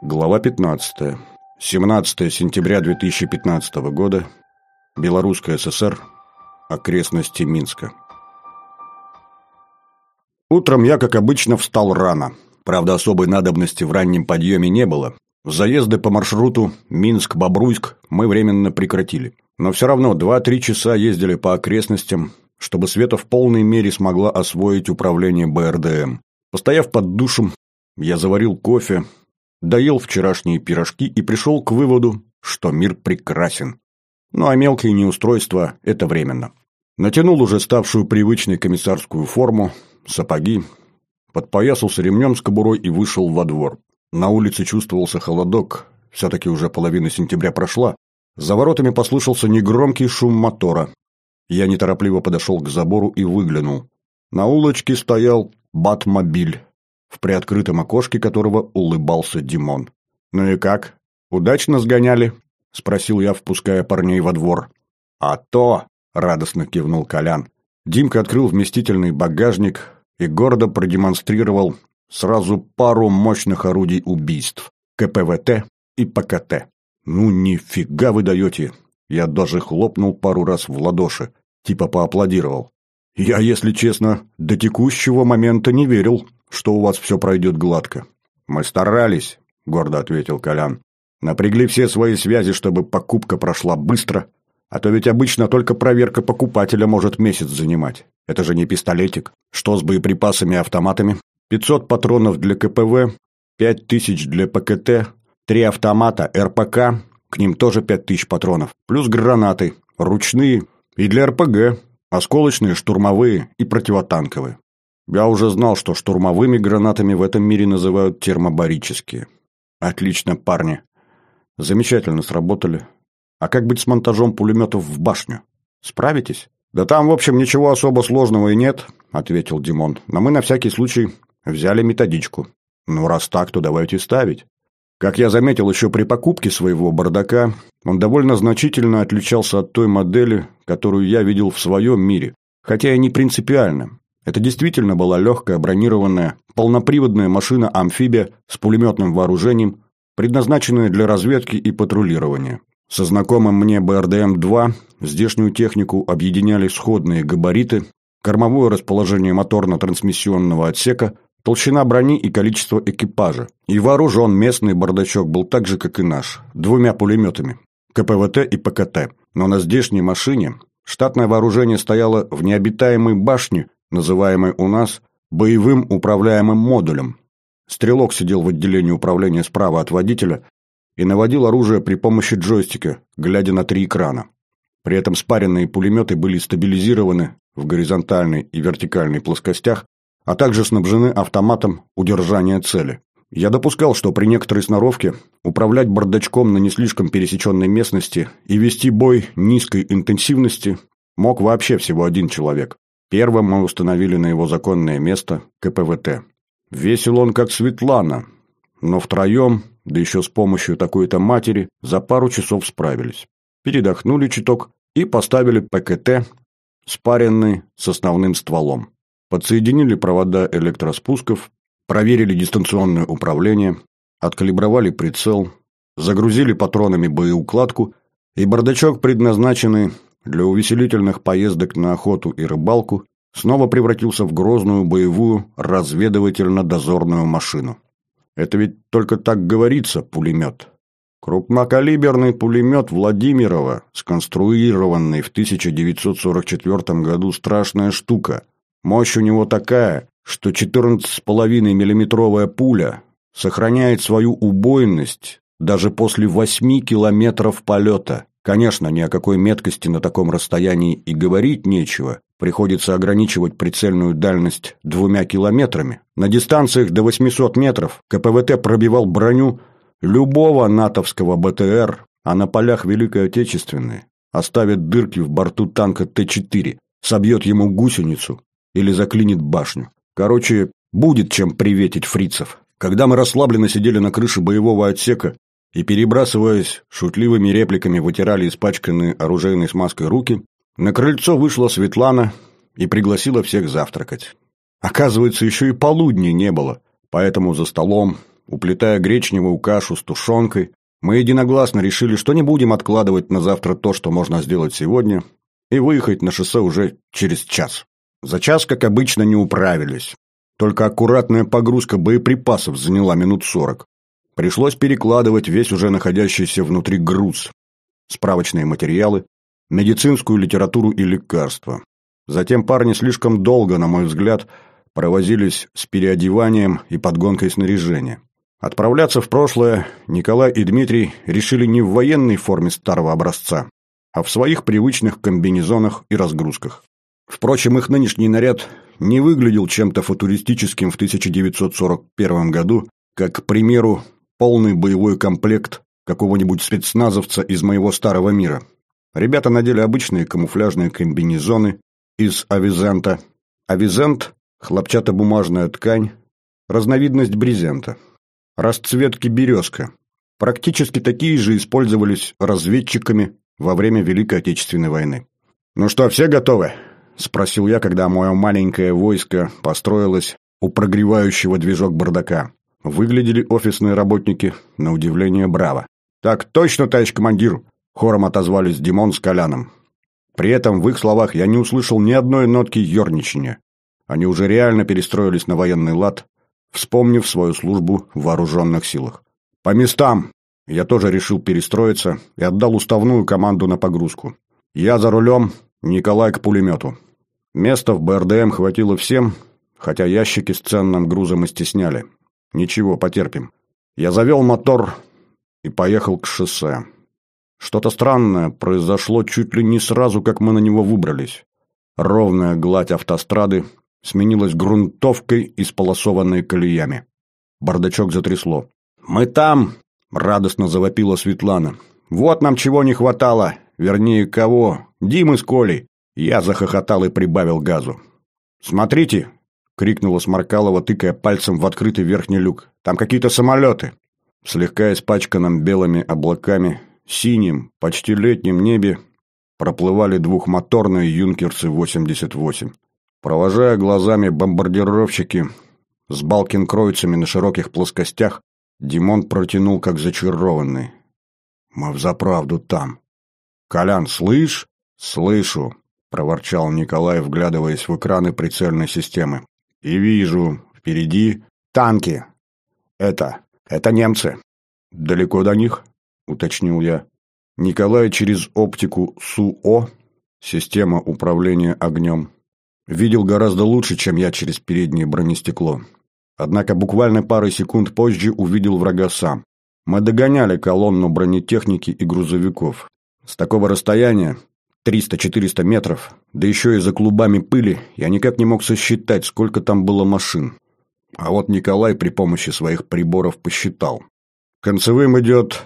Глава 15. 17 сентября 2015 года. Белорусская ССР. Окрестности Минска. Утром я, как обычно, встал рано. Правда, особой надобности в раннем подъеме не было. Заезды по маршруту Минск-Бобруйск мы временно прекратили. Но все равно 2-3 часа ездили по окрестностям, чтобы Света в полной мере смогла освоить управление БРДМ. Постояв под душем, я заварил кофе, доел вчерашние пирожки и пришел к выводу, что мир прекрасен. Ну а мелкие неустройства – это временно. Натянул уже ставшую привычной комиссарскую форму, сапоги, подпоясался ремнем с кобурой и вышел во двор. На улице чувствовался холодок, все-таки уже половина сентября прошла. За воротами послышался негромкий шум мотора. Я неторопливо подошел к забору и выглянул. На улочке стоял Батмобиль, в приоткрытом окошке которого улыбался Димон. «Ну и как? Удачно сгоняли?» – спросил я, впуская парней во двор. «А то!» – радостно кивнул Колян. Димка открыл вместительный багажник и гордо продемонстрировал сразу пару мощных орудий убийств – КПВТ и ПКТ. «Ну нифига вы даете!» Я даже хлопнул пару раз в ладоши, типа поаплодировал. «Я, если честно, до текущего момента не верил, что у вас все пройдет гладко». «Мы старались», — гордо ответил Колян. «Напрягли все свои связи, чтобы покупка прошла быстро, а то ведь обычно только проверка покупателя может месяц занимать. Это же не пистолетик. Что с боеприпасами и автоматами? 500 патронов для КПВ, 5000 для ПКТ, 3 автомата, РПК, к ним тоже 5000 патронов, плюс гранаты, ручные и для РПГ, осколочные, штурмовые и противотанковые. Я уже знал, что штурмовыми гранатами в этом мире называют термобарические. Отлично, парни. Замечательно сработали. А как быть с монтажом пулеметов в башню? Справитесь? Да там, в общем, ничего особо сложного и нет, ответил Димон. Но мы на всякий случай взяли методичку. Ну, раз так, то давайте ставить. Как я заметил еще при покупке своего бардака, он довольно значительно отличался от той модели, которую я видел в своем мире, хотя и не принципиально. Это действительно была легкая бронированная, полноприводная машина-амфибия с пулеметным вооружением, предназначенная для разведки и патрулирования. Со знакомым мне БРДМ-2 здешнюю технику объединяли сходные габариты, кормовое расположение моторно-трансмиссионного отсека, толщина брони и количество экипажа. И вооружен местный бардачок был так же, как и наш, 2 пулеметами – КПВТ и ПКТ. Но на здешней машине штатное вооружение стояло в необитаемой башне, называемой у нас боевым управляемым модулем. Стрелок сидел в отделении управления справа от водителя и наводил оружие при помощи джойстика, глядя на 3 экрана. При этом спаренные пулеметы были стабилизированы в горизонтальной и вертикальной плоскостях, а также снабжены автоматом удержания цели. Я допускал, что при некоторой сноровке управлять бардачком на не слишком пересеченной местности и вести бой низкой интенсивности мог вообще всего один человек. Первым мы установили на его законное место КПВТ. Весил он как Светлана, но втроем, да еще с помощью такой-то матери, за пару часов справились. Передохнули чуток и поставили ПКТ, спаренный с основным стволом. Подсоединили провода электроспусков, проверили дистанционное управление, откалибровали прицел, загрузили патронами боеукладку, и бардачок, предназначенный для увеселительных поездок на охоту и рыбалку, снова превратился в грозную боевую разведывательно-дозорную машину. Это ведь только так говорится, пулемет. Крупнокалиберный пулемет Владимирова, сконструированный в 1944 году, страшная штука. Мощь у него такая, что 14,5-миллиметровая пуля сохраняет свою убойность даже после 8 километров полета. Конечно, ни о какой меткости на таком расстоянии и говорить нечего. Приходится ограничивать прицельную дальность 2 километрами. На дистанциях до 800 метров КПВТ пробивал броню любого натовского БТР, а на полях Великой Отечественной оставит дырки в борту танка Т-4, собьет ему гусеницу или заклинит башню. Короче, будет чем приветить фрицев. Когда мы расслабленно сидели на крыше боевого отсека и, перебрасываясь шутливыми репликами, вытирали испачканные оружейной смазкой руки, на крыльцо вышла Светлана и пригласила всех завтракать. Оказывается, еще и полудня не было, поэтому за столом уплетая гречневую кашу с тушенкой, мы единогласно решили, что не будем откладывать на завтра то, что можно сделать сегодня, и выехать на шоссе уже через час. За час, как обычно, не управились. Только аккуратная погрузка боеприпасов заняла минут 40. Пришлось перекладывать весь уже находящийся внутри груз, справочные материалы, медицинскую литературу и лекарства. Затем парни слишком долго, на мой взгляд, провозились с переодеванием и подгонкой снаряжения. Отправляться в прошлое Николай и Дмитрий решили не в военной форме старого образца, а в своих привычных комбинезонах и разгрузках. Впрочем, их нынешний наряд не выглядел чем-то футуристическим в 1941 году, как, к примеру, полный боевой комплект какого-нибудь спецназовца из моего старого мира. Ребята надели обычные камуфляжные комбинезоны из авизента. Авизент – хлопчатобумажная ткань, разновидность брезента. Расцветки березка. Практически такие же использовались разведчиками во время Великой Отечественной войны. «Ну что, все готовы?» – спросил я, когда мое маленькое войско построилось у прогревающего движок бардака. Выглядели офисные работники, на удивление, браво. «Так точно, товарищ командир!» – хором отозвались Димон с Коляном. При этом в их словах я не услышал ни одной нотки ерничания. Они уже реально перестроились на военный лад, вспомнив свою службу в вооруженных силах. «По местам!» Я тоже решил перестроиться и отдал уставную команду на погрузку. Я за рулем, Николай к пулемету. Места в БРДМ хватило всем, хотя ящики с ценным грузом и стесняли. Ничего, потерпим. Я завел мотор и поехал к шоссе. Что-то странное произошло чуть ли не сразу, как мы на него выбрались. Ровная гладь автострады сменилась грунтовкой, исполосованной колеями. Бардачок затрясло. «Мы там!» — радостно завопила Светлана. «Вот нам чего не хватало! Вернее, кого? Димы с Колей!» Я захохотал и прибавил газу. «Смотрите!» — крикнула Сморкалова, тыкая пальцем в открытый верхний люк. «Там какие-то самолеты!» В слегка испачканном белыми облаками, синим, почти летнем небе проплывали двухмоторные «Юнкерсы-88». Провожая глазами бомбардировщики с балкенкройцами на широких плоскостях, Димон протянул, как зачарованный. «Мы взаправду там». «Колян, слышь?» «Слышу», — проворчал Николай, вглядываясь в экраны прицельной системы. «И вижу. Впереди танки. Это немцы». «Далеко до них?» — уточнил я. Николай через оптику СУО, система управления огнем, видел гораздо лучше, чем я через переднее бронестекло. Однако буквально пару секунд позже увидел врага сам. Мы догоняли колонну бронетехники и грузовиков. С такого расстояния, 300-400 метров, да еще и за клубами пыли, я никак не мог сосчитать, сколько там было машин. А вот Николай при помощи своих приборов посчитал. Концевым идет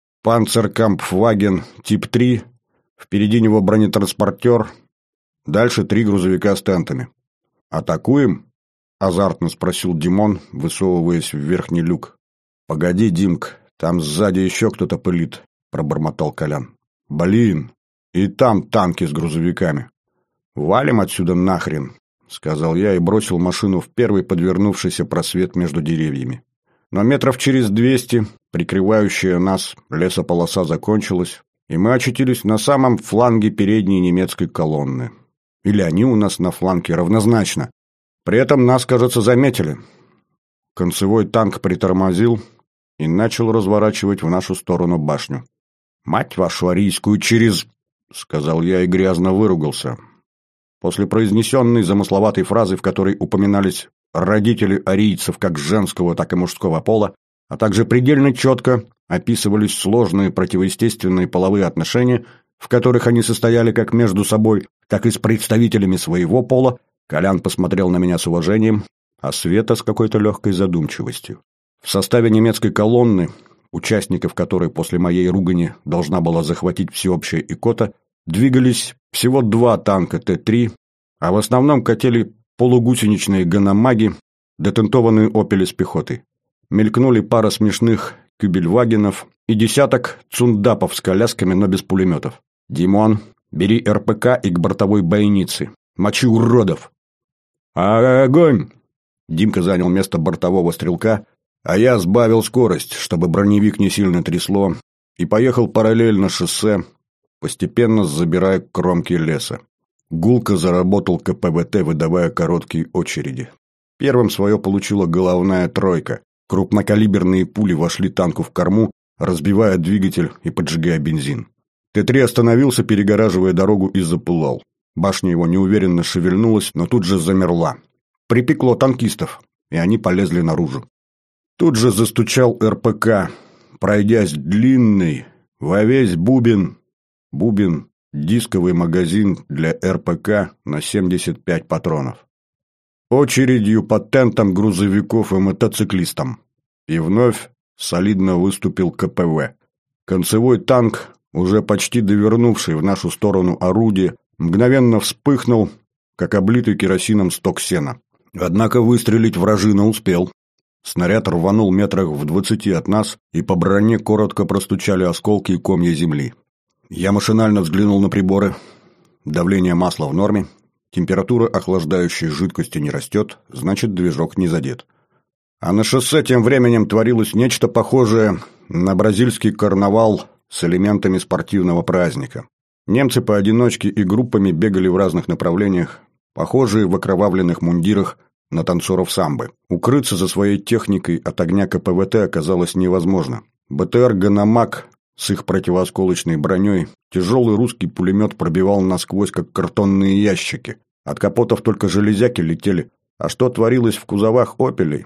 «Панцеркампфваген» тип 3, впереди него бронетранспортер, дальше 3 грузовика с тентами. «Атакуем?» — азартно спросил Димон, высовываясь в верхний люк. «Погоди, Димк, там сзади еще кто-то пылит», — пробормотал Колян. «Блин, и там танки с грузовиками». «Валим отсюда нахрен», — сказал я и бросил машину в первый подвернувшийся просвет между деревьями. Но метров через 200, прикрывающая нас, лесополоса закончилась, и мы очутились на самом фланге передней немецкой колонны. Или они у нас на фланге, равнозначно. При этом нас, кажется, заметили. Концевой танк притормозил и начал разворачивать в нашу сторону башню. «Мать вашу арийскую через...» — сказал я и грязно выругался. После произнесенной замысловатой фразы, в которой упоминались родители арийцев как женского, так и мужского пола, а также предельно четко описывались сложные противоестественные половые отношения, в которых они состояли как между собой, так и с представителями своего пола, Колян посмотрел на меня с уважением, а Света с какой-то легкой задумчивостью. В составе немецкой колонны, участников которой после моей ругани должна была захватить всеобщая икота, двигались всего 2 танка Т-3, а в основном катили полугусеничные ганамаги, детентованные «Опели» с пехотой. Мелькнули пара смешных кюбельвагенов и десяток цундапов с колясками, но без пулеметов. «Димон, бери РПК и к бортовой бойнице. Мочи уродов!» «Огонь!» Димка занял место бортового стрелка, А я сбавил скорость, чтобы броневик не сильно трясло, и поехал параллельно шоссе, постепенно забирая кромки леса. Гулко заработал КПВТ, выдавая короткие очереди. Первым свое получила головная тройка. Крупнокалиберные пули вошли танку в корму, разбивая двигатель и поджигая бензин. Т-3 остановился, перегораживая дорогу, и запылал. Башня его неуверенно шевельнулась, но тут же замерла. Припекло танкистов, и они полезли наружу. Тут же застучал РПК, пройдясь длинный, во весь бубен, дисковый магазин для РПК на 75 патронов. Очередью по тентам грузовиков и мотоциклистам. И вновь солидно выступил КПВ. Концевой танк, уже почти довернувший в нашу сторону орудие, мгновенно вспыхнул, как облитый керосином сток сена. Однако выстрелить вражина успел. Снаряд рванул метрах в 20 от нас, и по броне коротко простучали осколки и комья земли. Я машинально взглянул на приборы. Давление масла в норме, температура охлаждающей жидкости не растет, значит, движок не задет. А на шоссе тем временем творилось нечто похожее на бразильский карнавал с элементами спортивного праздника. Немцы поодиночке и группами бегали в разных направлениях, похожие в окровавленных мундирах на танцоров самбы. Укрыться за своей техникой от огня КПВТ оказалось невозможно. БТР «Ганамак» с их противоосколочной броней тяжелый русский пулемет пробивал насквозь, как картонные ящики. От капотов только железяки летели. А что творилось в кузовах «Опелей»?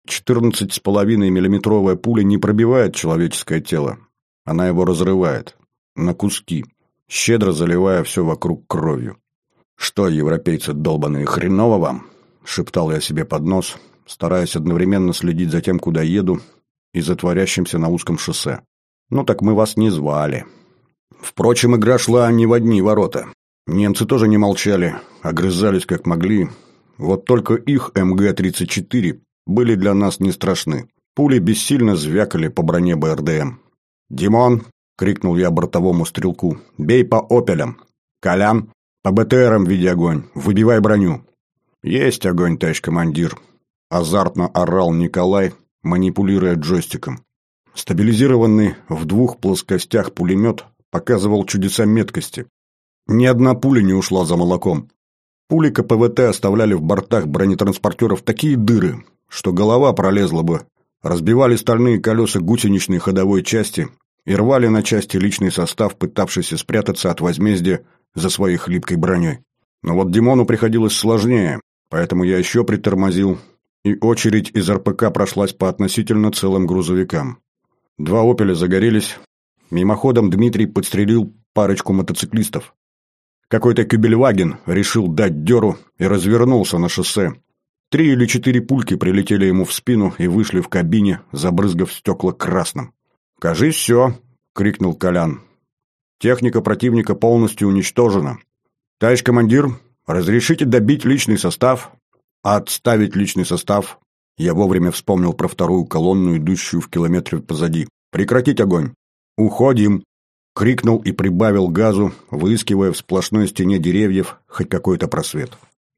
14,5-миллиметровая пуля не пробивает человеческое тело. Она его разрывает. На куски, щедро заливая все вокруг кровью. «Что, европейцы долбаные, хреново вам?» — шептал я себе под нос, стараясь одновременно следить за тем, куда еду, и за творящимся на узком шоссе. «Ну так мы вас не звали». Впрочем, игра шла не в одни ворота. Немцы тоже не молчали, огрызались как могли. Вот только их МГ-34 были для нас не страшны. Пули бессильно звякали по броне БРДМ. «Димон!» — крикнул я бортовому стрелку. «Бей по опелям! Колян! По БТРам веди огонь! Выбивай броню!» «Есть огонь, товарищ командир!» — азартно орал Николай, манипулируя джойстиком. Стабилизированный в 2 плоскостях пулемет показывал чудеса меткости. Ни одна пуля не ушла за молоком. Пули КПВТ оставляли в бортах бронетранспортеров такие дыры, что голова пролезла бы, разбивали стальные колеса гусеничной ходовой части и рвали на части личный состав, пытавшийся спрятаться от возмездия за своей хлипкой броней. Но вот Димону приходилось сложнее, поэтому я еще притормозил, и очередь из РПК прошлась по относительно целым грузовикам. 2 «Опеля» загорелись. Мимоходом Дмитрий подстрелил парочку мотоциклистов. Какой-то Кюбельваген решил дать дёру и развернулся на шоссе. 3 или 4 пульки прилетели ему в спину и вышли в кабине, забрызгав стекла красным. «Кажись, все!» — крикнул Колян. «Техника противника полностью уничтожена. Товарищ командир, разрешите добить личный состав?» «Отставить личный состав!» Я вовремя вспомнил про вторую колонну, идущую в километре позади. «Прекратить огонь!» «Уходим!» — крикнул и прибавил газу, выискивая в сплошной стене деревьев хоть какой-то просвет.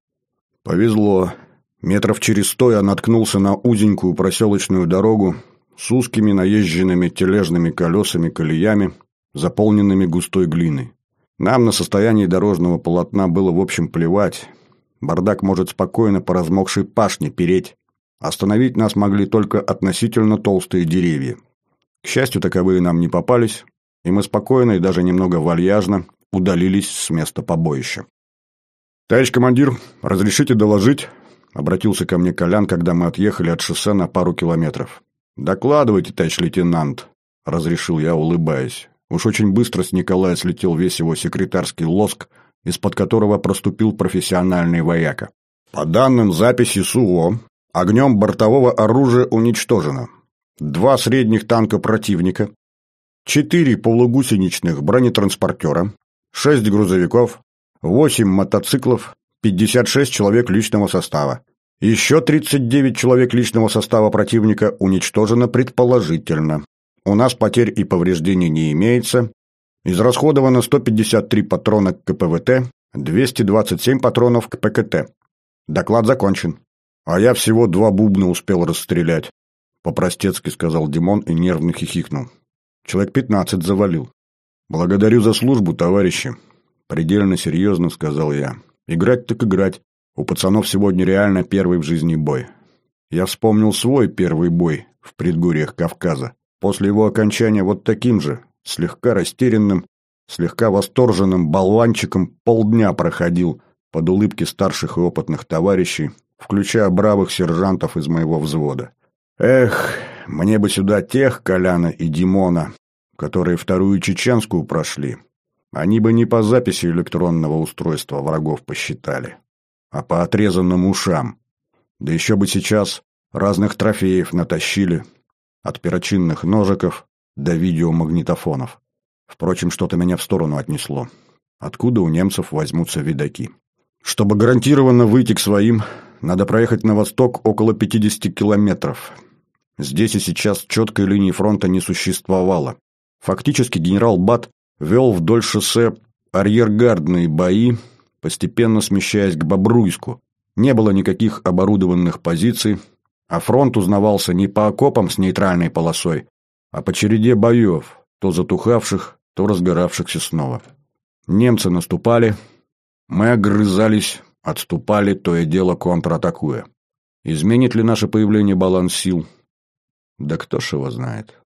Повезло. Метров через 100 я наткнулся на узенькую проселочную дорогу с узкими наезженными тележными колесами-колеями, заполненными густой глиной. Нам на состояние дорожного полотна было в общем плевать. Бардак может спокойно по размокшей пашне переть. Остановить нас могли только относительно толстые деревья. К счастью, таковые нам не попались, и мы спокойно и даже немного вальяжно удалились с места побоища. «Товарищ командир, разрешите доложить?» — обратился ко мне Колян, когда мы отъехали от шоссе на пару километров. «Докладывайте, товарищ лейтенант», — разрешил я, улыбаясь. Уж очень быстро с Николая слетел весь его секретарский лоск, из-под которого проступил профессиональный вояка. По данным записи СУО, огнем бортового оружия уничтожено 2 средних танка противника, 4 полугусеничных бронетранспортера, 6 грузовиков, 8 мотоциклов, 56 человек личного состава. Еще 39 человек личного состава противника уничтожено предположительно. У нас потерь и повреждений не имеется. Израсходовано 153 патрона к КПВТ, 227 патронов к ПКТ. Доклад закончен. А я всего 2 бубна успел расстрелять. по-простецки сказал Димон и нервно хихикнул. Человек 15 завалил. Благодарю за службу, товарищи. Предельно серьезно сказал я. Играть так играть. У пацанов сегодня реально первый в жизни бой. Я вспомнил свой первый бой в предгорьях Кавказа. После его окончания вот таким же, слегка растерянным, слегка восторженным болванчиком полдня проходил под улыбки старших и опытных товарищей, включая бравых сержантов из моего взвода. Эх, мне бы сюда тех Коляна и Димона, которые вторую чеченскую прошли. Они бы не по записи электронного устройства врагов посчитали, а по отрезанным ушам. Да еще бы сейчас разных трофеев натащили, от перочинных ножиков до видеомагнитофонов. Впрочем, что-то меня в сторону отнесло. Откуда у немцев возьмутся видаки? Чтобы гарантированно выйти к своим, надо проехать на восток около 50 километров. Здесь и сейчас четкой линии фронта не существовало. Фактически генерал Бат вел вдоль шоссе арьергардные бои, постепенно смещаясь к Бобруйску. Не было никаких оборудованных позиций, а фронт узнавался не по окопам с нейтральной полосой, а по череде боев, то затухавших, то разгоравшихся снова. Немцы наступали, мы огрызались, отступали, то и дело контратакуя. Изменит ли наше появление баланс сил? Да кто ж его знает.